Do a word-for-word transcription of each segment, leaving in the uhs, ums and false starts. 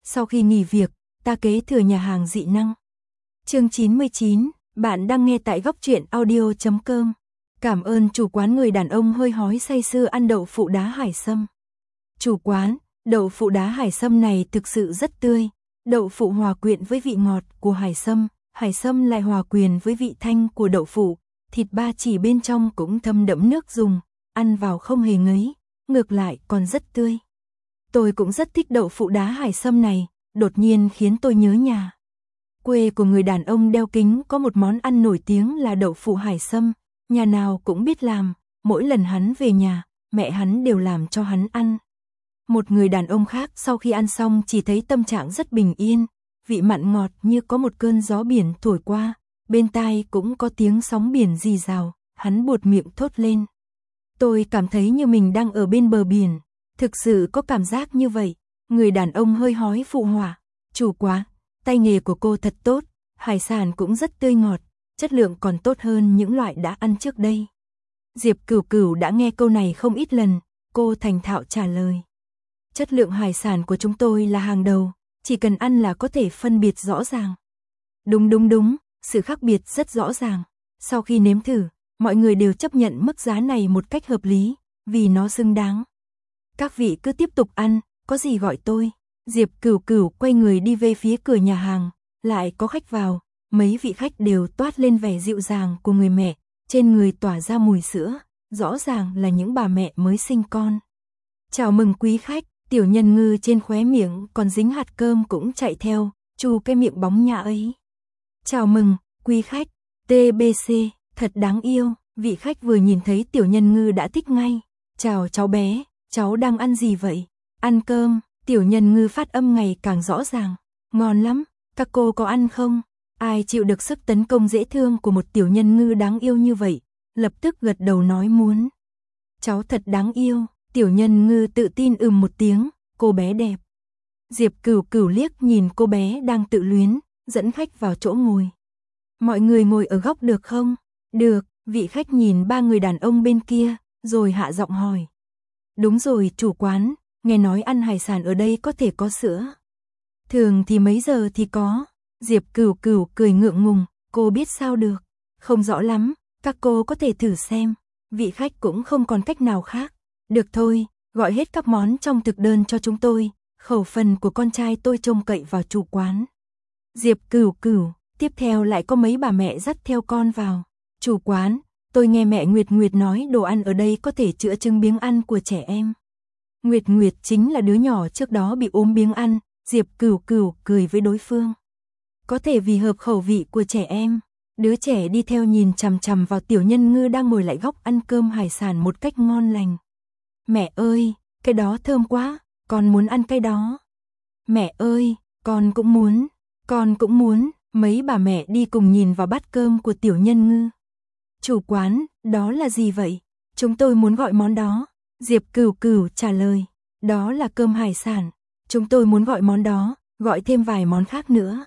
Sau khi nghỉ việc, ta kế thừa nhà hàng dị năng. Chương chín mươi chín, bạn đang nghe tại góc truyện audio chấm com. Cảm ơn chủ quán. Người đàn ông hơi hói say sưa ăn đậu phụ đá hải sâm. Chủ quán, đậu phụ đá hải sâm này thực sự rất tươi. Đậu phụ hòa quyện với vị ngọt của hải sâm, hải sâm lại hòa quyện với vị thanh của đậu phụ, thịt ba chỉ bên trong cũng thâm đẫm nước dùng, ăn vào không hề ngấy, ngược lại còn rất tươi. Tôi cũng rất thích đậu phụ đá hải sâm này, đột nhiên khiến tôi nhớ nhà. Quê của người đàn ông đeo kính có một món ăn nổi tiếng là đậu phụ hải sâm, nhà nào cũng biết làm, mỗi lần hắn về nhà, mẹ hắn đều làm cho hắn ăn. Một người đàn ông khác sau khi ăn xong chỉ thấy tâm trạng rất bình yên, vị mặn ngọt như có một cơn gió biển thổi qua, bên tai cũng có tiếng sóng biển rì rào, hắn buột miệng thốt lên. Tôi cảm thấy như mình đang ở bên bờ biển, thực sự có cảm giác như vậy. Người đàn ông hơi hói phụ họa, chủ quá, tay nghề của cô thật tốt, hải sản cũng rất tươi ngọt, chất lượng còn tốt hơn những loại đã ăn trước đây. Diệp Cửu Cửu đã nghe câu này không ít lần, cô thành thạo trả lời. Chất lượng hải sản của chúng tôi là hàng đầu, chỉ cần ăn là có thể phân biệt rõ ràng. Đúng đúng đúng, sự khác biệt rất rõ ràng. Sau khi nếm thử, mọi người đều chấp nhận mức giá này một cách hợp lý, vì nó xứng đáng. Các vị cứ tiếp tục ăn, có gì gọi tôi. Diệp Cửu Cửu quay người đi về phía cửa nhà hàng, lại có khách vào, mấy vị khách đều toát lên vẻ dịu dàng của người mẹ, trên người tỏa ra mùi sữa, rõ ràng là những bà mẹ mới sinh con. Chào mừng quý khách, tiểu nhân ngư trên khóe miệng còn dính hạt cơm cũng chạy theo, chu cái miệng bóng nhã ấy. Chào mừng, quý khách, tê bê xê, thật đáng yêu, vị khách vừa nhìn thấy tiểu nhân ngư đã thích ngay. Chào cháu bé, cháu đang ăn gì vậy? Ăn cơm, tiểu nhân ngư phát âm ngày càng rõ ràng. Ngon lắm, các cô có ăn không? Ai chịu được sức tấn công dễ thương của một tiểu nhân ngư đáng yêu như vậy, lập tức gật đầu nói muốn. Cháu thật đáng yêu, tiểu nhân ngư tự tin ừm một tiếng, cô bé đẹp. Diệp Cửu Cửu liếc nhìn cô bé đang tự luyến, dẫn khách vào chỗ ngồi. Mọi người ngồi ở góc được không? Được, vị khách nhìn ba người đàn ông bên kia, rồi hạ giọng hỏi. Đúng rồi chủ quán, nghe nói ăn hải sản ở đây có thể có sữa. Thường thì mấy giờ thì có. Diệp Cửu Cửu cười ngượng ngùng, cô biết sao được. Không rõ lắm, các cô có thể thử xem. Vị khách cũng không còn cách nào khác. Được thôi, gọi hết các món trong thực đơn cho chúng tôi. Khẩu phần của con trai tôi trông cậy vào chủ quán. Diệp Cửu Cửu, tiếp theo lại có mấy bà mẹ dắt theo con vào. Chủ quán, tôi nghe mẹ Nguyệt Nguyệt nói đồ ăn ở đây có thể chữa chứng biếng ăn của trẻ em. Nguyệt Nguyệt chính là đứa nhỏ trước đó bị ốm biếng ăn, Diệp Cửu Cửu cười với đối phương. Có thể vì hợp khẩu vị của trẻ em. Đứa trẻ đi theo nhìn chằm chằm vào tiểu nhân ngư đang ngồi lại góc ăn cơm hải sản một cách ngon lành. Mẹ ơi, cái đó thơm quá, con muốn ăn cái đó. Mẹ ơi, con cũng muốn, con cũng muốn. Mấy bà mẹ đi cùng nhìn vào bát cơm của tiểu nhân ngư. Chủ quán, đó là gì vậy? Chúng tôi muốn gọi món đó. Diệp Cửu Cửu trả lời. Đó là cơm hải sản. Chúng tôi muốn gọi món đó, gọi thêm vài món khác nữa.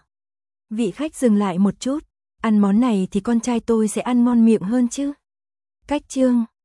Vị khách dừng lại một chút. Ăn món này thì con trai tôi sẽ ăn ngon miệng hơn chứ. Cách chương.